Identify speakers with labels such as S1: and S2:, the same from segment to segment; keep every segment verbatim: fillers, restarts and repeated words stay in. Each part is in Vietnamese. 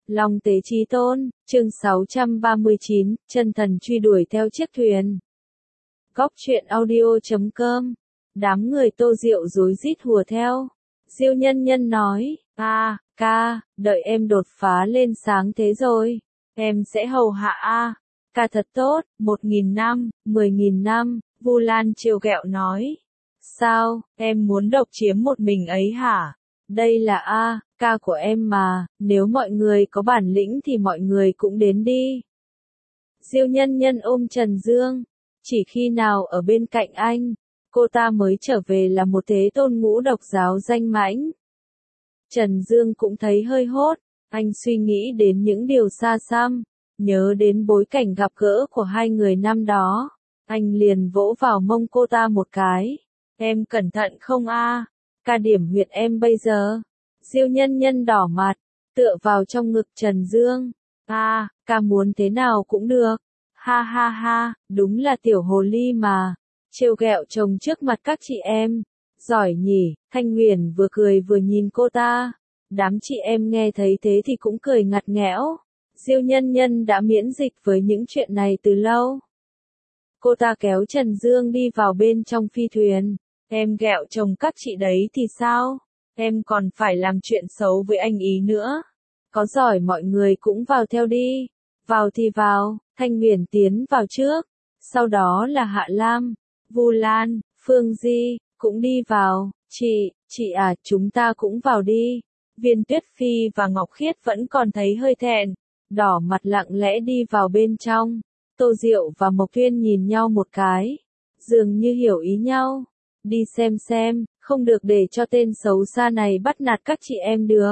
S1: Long tế chí tôn, chương sáu trăm ba mươi chín, chân thần truy đuổi theo chiếc thuyền. Góc truyện audio chấm com. Đám người Tô Diệu rối rít hùa theo. Diêu Nhân Nhân nói, a, ca, đợi em đột phá lên sáng thế rồi, em sẽ hầu hạ a. Ca thật tốt, một nghìn năm, mười nghìn năm, Vu Lan trêu ghẹo nói. Sao, em muốn độc chiếm một mình ấy hả? Đây là a, ca của em mà, nếu mọi người có bản lĩnh thì mọi người cũng đến đi. Diêu Nhân Nhân ôm Trần Dương, chỉ khi nào ở bên cạnh anh, cô ta mới trở về là một thế tôn ngũ độc giáo danh mãnh. Trần Dương cũng thấy hơi hốt, anh suy nghĩ đến những điều xa xăm, nhớ đến bối cảnh gặp gỡ của hai người năm đó, anh liền vỗ vào mông cô ta một cái. Em cẩn thận không a? Ca điểm huyệt em bây giờ. Diêu Nhân Nhân đỏ mặt, tựa vào trong ngực Trần Dương. A, ca muốn thế nào cũng được. Ha ha ha, đúng là tiểu hồ ly mà. Trêu ghẹo chồng trước mặt các chị em. Giỏi nhỉ, Thanh Huyền vừa cười vừa nhìn cô ta. Đám chị em nghe thấy thế thì cũng cười ngặt nghẽo. Diêu Nhân Nhân đã miễn dịch với những chuyện này từ lâu. Cô ta kéo Trần Dương đi vào bên trong phi thuyền. Em ghẹo chồng các chị đấy thì sao? Em còn phải làm chuyện xấu với anh ý nữa. Có giỏi mọi người cũng vào theo đi. Vào thì vào, Thanh Huyền tiến vào trước. Sau đó là Hạ Lam, Vu Lan, Phương Di, cũng đi vào. Chị, chị à, chúng ta cũng vào đi. Viên Tuyết Phi và Ngọc Khiết vẫn còn thấy hơi thẹn. Đỏ mặt lặng lẽ đi vào bên trong. Tô Diệu và Mộc Thuyên nhìn nhau một cái. Dường như hiểu ý nhau. Đi xem xem, không được để cho tên xấu xa này bắt nạt các chị em được.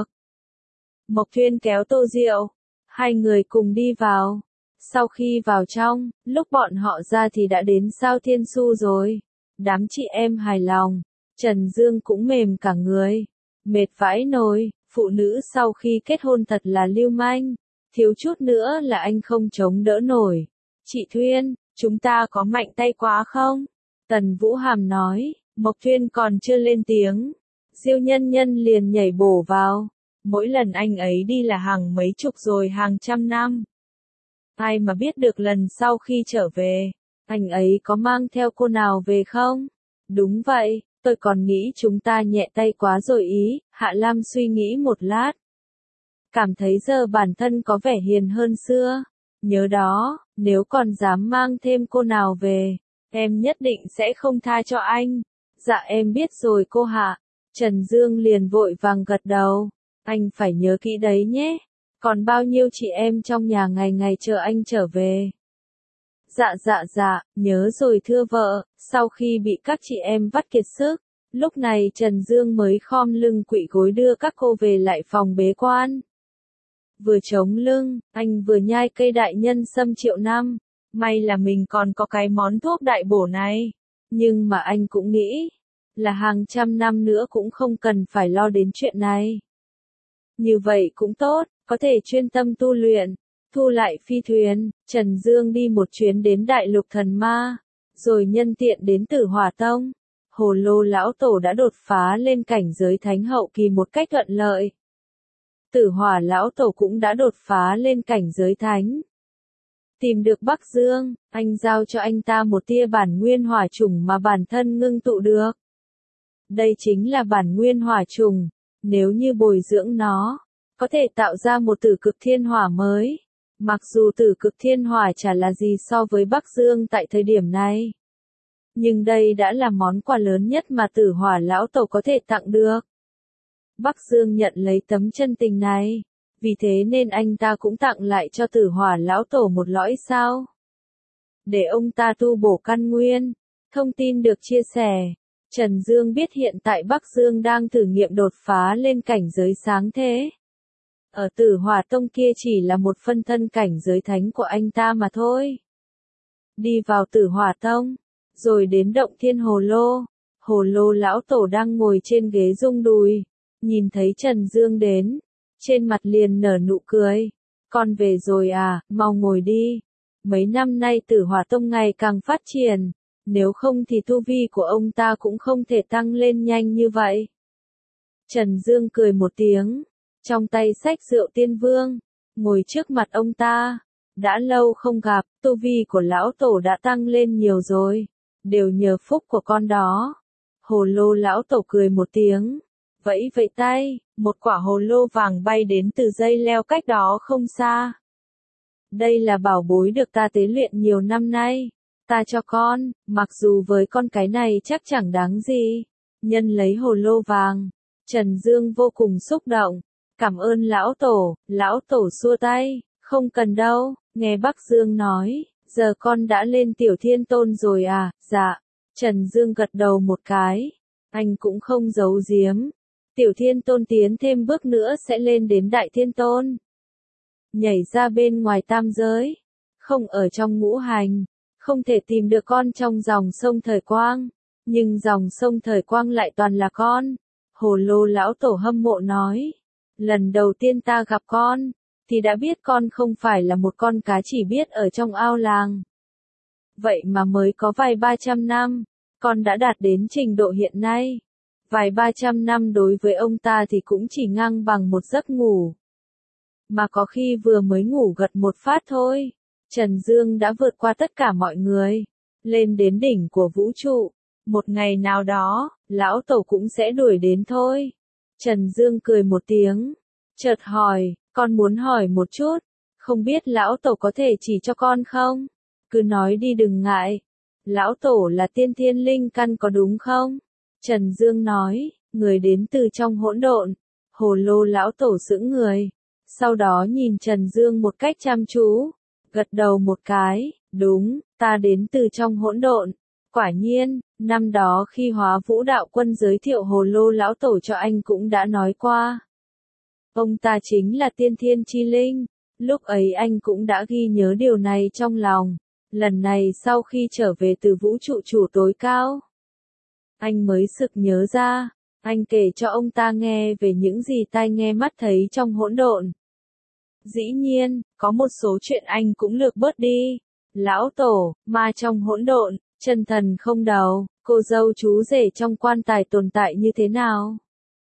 S1: Mộc Thuyên kéo Tô Diệu. Hai người cùng đi vào. Sau khi vào trong, lúc bọn họ ra thì đã đến Sao Thiên Su rồi. Đám chị em hài lòng. Trần Dương cũng mềm cả người. Mệt vãi nồi, phụ nữ sau khi kết hôn thật là lưu manh. Thiếu chút nữa là anh không chống đỡ nổi. Chị Thuyên, chúng ta có mạnh tay quá không? Tần Vũ Hàm nói. Mộc Thuyên còn chưa lên tiếng. Diêu Nhân Nhân liền nhảy bổ vào. Mỗi lần anh ấy đi là hàng mấy chục rồi hàng trăm năm. Ai mà biết được lần sau khi trở về, anh ấy có mang theo cô nào về không? Đúng vậy, tôi còn nghĩ chúng ta nhẹ tay quá rồi ý. Hạ Lam suy nghĩ một lát. Cảm thấy giờ bản thân có vẻ hiền hơn xưa. Nhớ đó, nếu còn dám mang thêm cô nào về, em nhất định sẽ không tha cho anh. Dạ em biết rồi cô Hạ. Trần Dương liền vội vàng gật đầu. Anh phải nhớ kỹ đấy nhé. Còn bao nhiêu chị em trong nhà ngày ngày chờ anh trở về. Dạ dạ dạ, nhớ rồi thưa vợ. Sau khi bị các chị em vắt kiệt sức, lúc này Trần Dương mới khom lưng quỵ gối đưa các cô về lại phòng bế quan. Vừa chống lưng, anh vừa nhai cây đại nhân sâm triệu năm. May là mình còn có cái món thuốc đại bổ này. Nhưng mà anh cũng nghĩ là hàng trăm năm nữa cũng không cần phải lo đến chuyện này. Như vậy cũng tốt, có thể chuyên tâm tu luyện. Thu lại phi thuyền, Trần Dương đi một chuyến đến Đại Lục Thần Ma, rồi nhân tiện đến Tử Hỏa Tông. Hồ Lô lão tổ đã đột phá lên cảnh giới thánh hậu kỳ một cách thuận lợi. Tử Hỏa lão tổ cũng đã đột phá lên cảnh giới thánh. Tìm được Bắc Dương, anh giao cho anh ta một tia bản nguyên hỏa trùng mà bản thân ngưng tụ được. Đây chính là bản nguyên hỏa trùng, nếu như bồi dưỡng nó, có thể tạo ra một tử cực thiên hỏa mới. Mặc dù tử cực thiên hỏa chả là gì so với Bắc Dương tại thời điểm này. Nhưng đây đã là món quà lớn nhất mà Tử Hỏa lão tổ có thể tặng được. Bắc Dương nhận lấy tấm chân tình này. Vì thế nên anh ta cũng tặng lại cho Tử Hỏa lão tổ một lõi sao. Để ông ta tu bổ căn nguyên. Thông tin được chia sẻ. Trần Dương biết hiện tại Bắc Dương đang thử nghiệm đột phá lên cảnh giới sáng thế. Ở Tử Hỏa Tông kia chỉ là một phân thân cảnh giới thánh của anh ta mà thôi. Đi vào Tử Hỏa Tông. Rồi đến động Thiên Hồ Lô. Hồ Lô lão tổ đang ngồi trên ghế rung đùi. Nhìn thấy Trần Dương đến. Trên mặt liền nở nụ cười. Con về rồi à, mau ngồi đi. Mấy năm nay Tử Hỏa Tông ngày càng phát triển. Nếu không thì tu vi của ông ta cũng không thể tăng lên nhanh như vậy. Trần Dương cười một tiếng. Trong tay xách rượu tiên vương. ngồi trước mặt ông ta. Đã lâu không gặp, tu vi của lão tổ đã tăng lên nhiều rồi. Đều nhờ phúc của con đó. Hồ lô lão tổ cười một tiếng. Vẫy vẫy tay, một quả hồ lô vàng bay đến từ dây leo cách đó không xa. Đây là bảo bối được ta tế luyện nhiều năm nay. Ta cho con, mặc dù với con cái này chắc chẳng đáng gì. Nhân lấy hồ lô vàng. Trần Dương vô cùng xúc động. Cảm ơn lão tổ, lão tổ xua tay. Không cần đâu, nghe Bắc Dương nói. Giờ con đã lên tiểu thiên tôn rồi à, dạ. Trần Dương gật đầu một cái. Anh cũng không giấu giếm. Tiểu thiên tôn tiến thêm bước nữa sẽ lên đến đại thiên tôn. Nhảy ra bên ngoài tam giới. Không ở trong ngũ hành. Không thể tìm được con trong dòng sông thời quang. Nhưng dòng sông thời quang lại toàn là con. Hồ lô lão tổ hâm mộ nói. Lần đầu tiên ta gặp con, thì đã biết con không phải là một con cá chỉ biết ở trong ao làng. Vậy mà mới có vài ba trăm năm, con đã đạt đến trình độ hiện nay. Vài ba trăm năm đối với ông ta thì cũng chỉ ngang bằng một giấc ngủ. Mà có khi vừa mới ngủ gật một phát thôi, Trần Dương đã vượt qua tất cả mọi người, lên đến đỉnh của vũ trụ. Một ngày nào đó, lão tổ cũng sẽ đuổi đến thôi. Trần Dương cười một tiếng, chợt hỏi, con muốn hỏi một chút, không biết lão tổ có thể chỉ cho con không? Cứ nói đi đừng ngại. Lão tổ là tiên thiên linh căn có đúng không? Trần Dương nói, người đến từ trong hỗn độn. Hồ lô lão tổ sững người, sau đó nhìn Trần Dương một cách chăm chú, gật đầu một cái, đúng, ta đến từ trong hỗn độn. Quả nhiên, năm đó khi Hóa Vũ Đạo Quân giới thiệu hồ lô lão tổ cho anh cũng đã nói qua. Ông ta chính là tiên thiên chi linh, lúc ấy anh cũng đã ghi nhớ điều này trong lòng. Lần này sau khi trở về từ vũ trụ chủ tối cao, anh mới sực nhớ ra, anh kể cho ông ta nghe về những gì tai nghe mắt thấy trong hỗn độn. Dĩ nhiên, có một số chuyện anh cũng lược bớt đi. Lão tổ, ma trong hỗn độn, chân thần không đầu, cô dâu chú rể trong quan tài tồn tại như thế nào?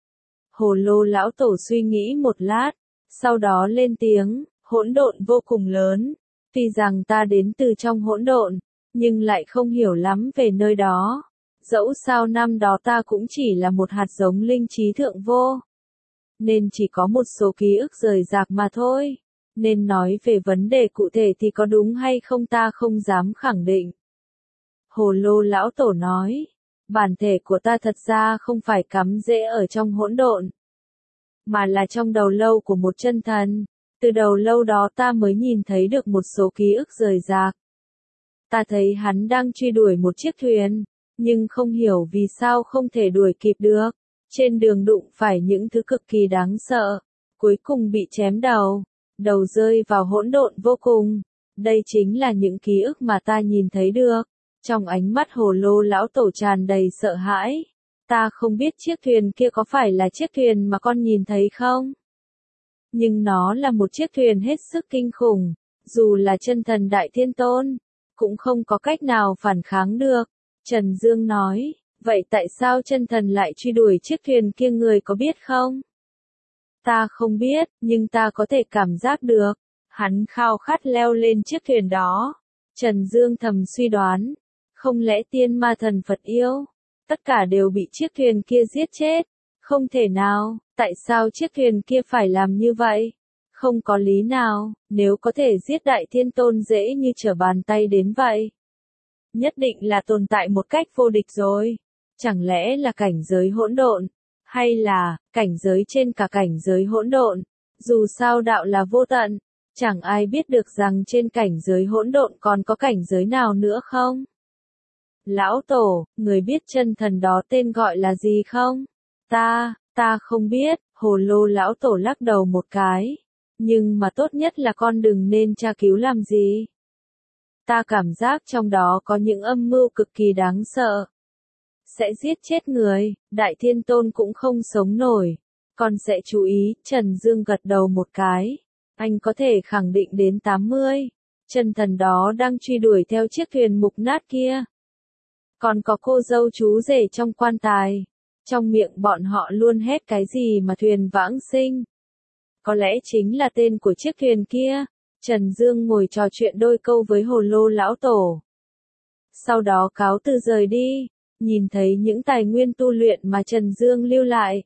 S1: Hồ lô lão tổ suy nghĩ một lát, sau đó lên tiếng, hỗn độn vô cùng lớn. Tuy rằng ta đến từ trong hỗn độn, nhưng lại không hiểu lắm về nơi đó. Dẫu sao năm đó ta cũng chỉ là một hạt giống linh trí thượng vô. Nên chỉ có một số ký ức rời rạc mà thôi. Nên nói về vấn đề cụ thể thì có đúng hay không ta không dám khẳng định. Hồ lô lão tổ nói, bản thể của ta thật ra không phải cắm rễ ở trong hỗn độn, mà là trong đầu lâu của một chân thần. Từ đầu lâu đó ta mới nhìn thấy được một số ký ức rời rạc. Ta thấy hắn đang truy đuổi một chiếc thuyền, nhưng không hiểu vì sao không thể đuổi kịp được. Trên đường đụng phải những thứ cực kỳ đáng sợ, cuối cùng bị chém đầu, đầu rơi vào hỗn độn vô cùng. Đây chính là những ký ức mà ta nhìn thấy được. Trong ánh mắt hồ lô lão tổ tràn đầy sợ hãi. Ta không biết chiếc thuyền kia có phải là chiếc thuyền mà con nhìn thấy không? Nhưng nó là một chiếc thuyền hết sức kinh khủng. Dù là chân thần đại thiên tôn, cũng không có cách nào phản kháng được. Trần Dương nói, vậy tại sao chân thần lại truy đuổi chiếc thuyền kia người có biết không? Ta không biết, nhưng ta có thể cảm giác được. Hắn khao khát leo lên chiếc thuyền đó. Trần Dương thầm suy đoán. Không lẽ tiên ma thần Phật yêu? Tất cả đều bị chiếc thuyền kia giết chết. Không thể nào, tại sao chiếc thuyền kia phải làm như vậy? Không có lý nào, nếu có thể giết đại thiên tôn dễ như trở bàn tay đến vậy. Nhất định là tồn tại một cách vô địch rồi. Chẳng lẽ là cảnh giới hỗn độn? Hay là, cảnh giới trên cả cảnh giới hỗn độn? Dù sao đạo là vô tận, chẳng ai biết được rằng trên cảnh giới hỗn độn còn có cảnh giới nào nữa không? Lão tổ, người biết chân thần đó tên gọi là gì không? Ta, ta không biết, hồ lô lão tổ lắc đầu một cái. Nhưng mà tốt nhất là con đừng nên tra cứu làm gì. Ta cảm giác trong đó có những âm mưu cực kỳ đáng sợ. Sẽ giết chết người, đại thiên tôn cũng không sống nổi. Con sẽ chú ý, Trần Dương gật đầu một cái. Anh có thể khẳng định đến tám mươi. Chân thần đó đang truy đuổi theo chiếc thuyền mục nát kia. Còn có cô dâu chú rể trong quan tài. Trong miệng bọn họ luôn hét cái gì mà thuyền vãng sinh. Có lẽ chính là tên của chiếc thuyền kia. Trần Dương ngồi trò chuyện đôi câu với Hồ Lô lão tổ. Sau đó cáo từ rời đi, nhìn thấy những tài nguyên tu luyện mà Trần Dương lưu lại.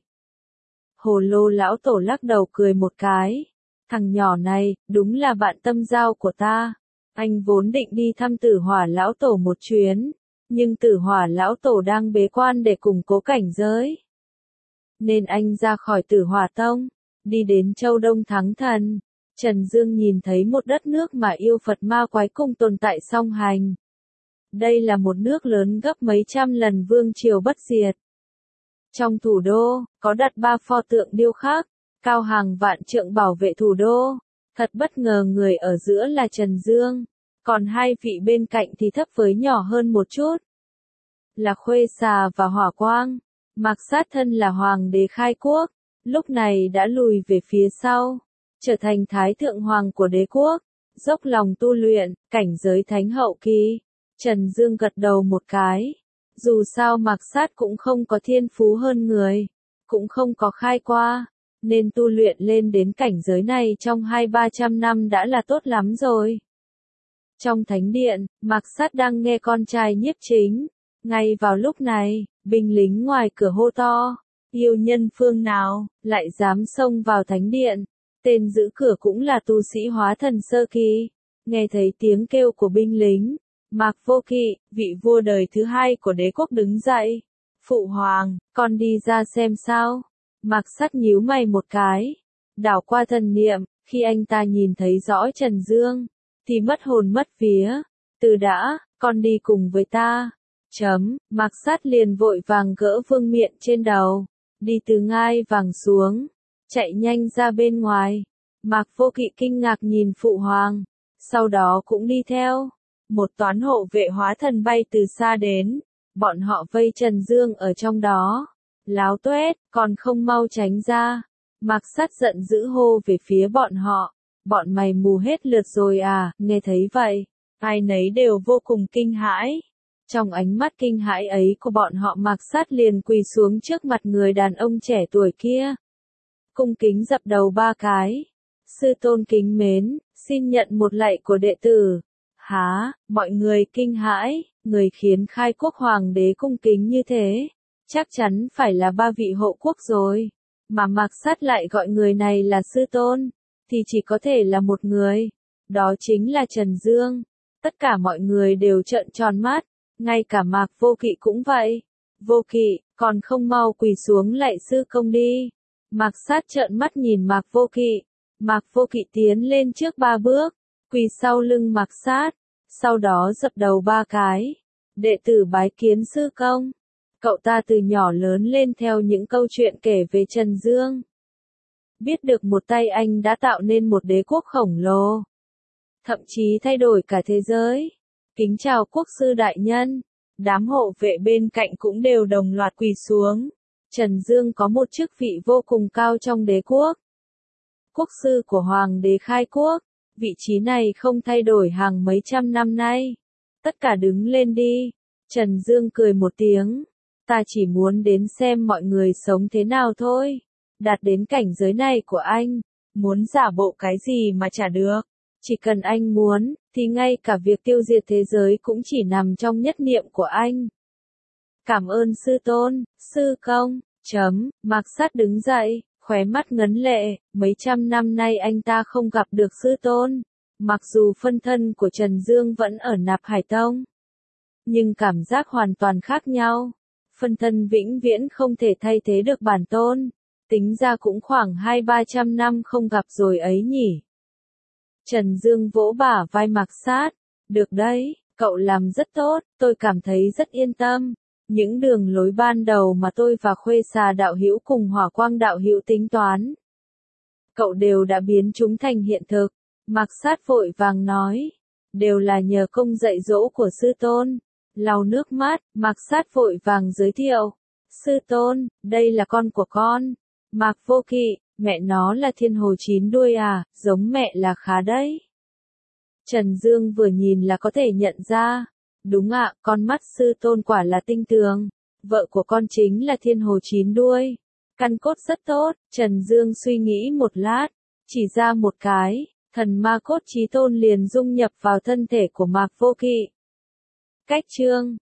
S1: Hồ Lô lão tổ lắc đầu cười một cái. Thằng nhỏ này, đúng là bạn tâm giao của ta. Anh vốn định đi thăm Tử Hỏa lão tổ một chuyến, nhưng Tử Hỏa lão tổ đang bế quan để củng cố cảnh giới. Nên anh ra khỏi Tử Hỏa tông, đi đến Châu Đông Thắng Thần. Trần Dương nhìn thấy một đất nước mà yêu Phật ma quái cùng tồn tại song hành. Đây là một nước lớn gấp mấy trăm lần vương triều bất diệt. Trong thủ đô, có đặt ba pho tượng điêu khắc, cao hàng vạn trượng bảo vệ thủ đô. Thật bất ngờ người ở giữa là Trần Dương, còn hai vị bên cạnh thì thấp với nhỏ hơn một chút. Là Khuê Xà và Hỏa Quang. Mạc Sát thân là hoàng đế khai quốc, lúc này đã lùi về phía sau, trở thành thái thượng hoàng của đế quốc, dốc lòng tu luyện, cảnh giới thánh hậu kỳ. Trần Dương gật đầu một cái. Dù sao Mạc Sát cũng không có thiên phú hơn người, cũng không có khai qua, nên tu luyện lên đến cảnh giới này trong hai ba trăm năm đã là tốt lắm rồi. Trong thánh điện, Mạc Sát đang nghe con trai Nhiếp Chính. Ngay vào lúc này, binh lính ngoài cửa hô to, yêu nhân phương nào, lại dám xông vào thánh điện. Tên giữ cửa cũng là tu sĩ hóa thần sơ kỳ. Nghe thấy tiếng kêu của binh lính, Mạc Vô Kỵ, vị vua đời thứ hai của đế quốc đứng dậy. Phụ hoàng, con đi ra xem sao. Mạc Sát nhíu mày một cái, đảo qua thần niệm, khi anh ta nhìn thấy rõ Trần Dương, thì mất hồn mất vía. Từ đã, con đi cùng với ta. Chấm, Mạc Sát liền vội vàng gỡ vương miện trên đầu, đi từ ngai vàng xuống, chạy nhanh ra bên ngoài. Mạc Vô Kỵ kinh ngạc nhìn phụ hoàng, sau đó cũng đi theo. Một toán hộ vệ hóa thần bay từ xa đến, bọn họ vây Trần Dương ở trong đó. Láo tuét, còn không mau tránh ra. Mạc Sát giận dữ hô về phía bọn họ. Bọn mày mù hết lượt rồi à, nghe thấy vậy, ai nấy đều vô cùng kinh hãi. Trong ánh mắt kinh hãi ấy của bọn họ Mạc Sát liền quỳ xuống trước mặt người đàn ông trẻ tuổi kia. Cung kính dập đầu ba cái. Sư tôn kính mến, xin nhận một lạy của đệ tử. Há, mọi người kinh hãi, người khiến khai quốc hoàng đế cung kính như thế. Chắc chắn phải là ba vị hộ quốc rồi. Mà Mạc Sát lại gọi người này là sư tôn, thì chỉ có thể là một người. Đó chính là Trần Dương. Tất cả mọi người đều trợn tròn mắt, ngay cả Mạc Vô Kỵ cũng vậy. Vô Kỵ, còn không mau quỳ xuống lạy sư công đi. Mạc Sát trợn mắt nhìn Mạc Vô Kỵ. Mạc Vô Kỵ tiến lên trước ba bước, quỳ sau lưng Mạc Sát, sau đó dập đầu ba cái. Đệ tử bái kiến sư công. Cậu ta từ nhỏ lớn lên theo những câu chuyện kể về Trần Dương. Biết được một tay anh đã tạo nên một đế quốc khổng lồ, thậm chí thay đổi cả thế giới. Kính chào quốc sư đại nhân. Đám hộ vệ bên cạnh cũng đều đồng loạt quỳ xuống. Trần Dương có một chức vị vô cùng cao trong đế quốc. Quốc sư của Hoàng đế khai quốc. Vị trí này không thay đổi hàng mấy trăm năm nay. Tất cả đứng lên đi. Trần Dương cười một tiếng. Ta chỉ muốn đến xem mọi người sống thế nào thôi. Đạt đến cảnh giới này của anh, muốn giả bộ cái gì mà chả được. Chỉ cần anh muốn, thì ngay cả việc tiêu diệt thế giới cũng chỉ nằm trong nhất niệm của anh. Cảm ơn sư tôn, sư công, chấm, Mạc Sát đứng dậy, khóe mắt ngấn lệ, mấy trăm năm nay anh ta không gặp được sư tôn. Mặc dù phân thân của Trần Dương vẫn ở Nạp Hải Tông, nhưng cảm giác hoàn toàn khác nhau. Phân thân vĩnh viễn không thể thay thế được bản tôn. Tính ra cũng khoảng hai ba trăm năm không gặp rồi ấy nhỉ. Trần Dương vỗ bả vai Mạc Sát. Được đấy, cậu làm rất tốt, tôi cảm thấy rất yên tâm. Những đường lối ban đầu mà tôi và Khuê Xà đạo hữu cùng Hỏa Quang đạo hữu tính toán, cậu đều đã biến chúng thành hiện thực. Mạc Sát vội vàng nói. Đều là nhờ công dạy dỗ của sư tôn. Lau nước mắt, Mạc Sát vội vàng giới thiệu. Sư tôn, đây là con của con. Mạc Vô Kỵ, mẹ nó là thiên hồ chín đuôi à, giống mẹ là khá đấy. Trần Dương vừa nhìn là có thể nhận ra. Đúng ạ, con mắt sư tôn quả là tinh tường. Vợ của con chính là thiên hồ chín đuôi. Căn cốt rất tốt. Trần Dương suy nghĩ một lát, Chỉ ra một cái, thần ma cốt chí tôn liền dung nhập vào thân thể của Mạc Vô Kỵ. Cách chương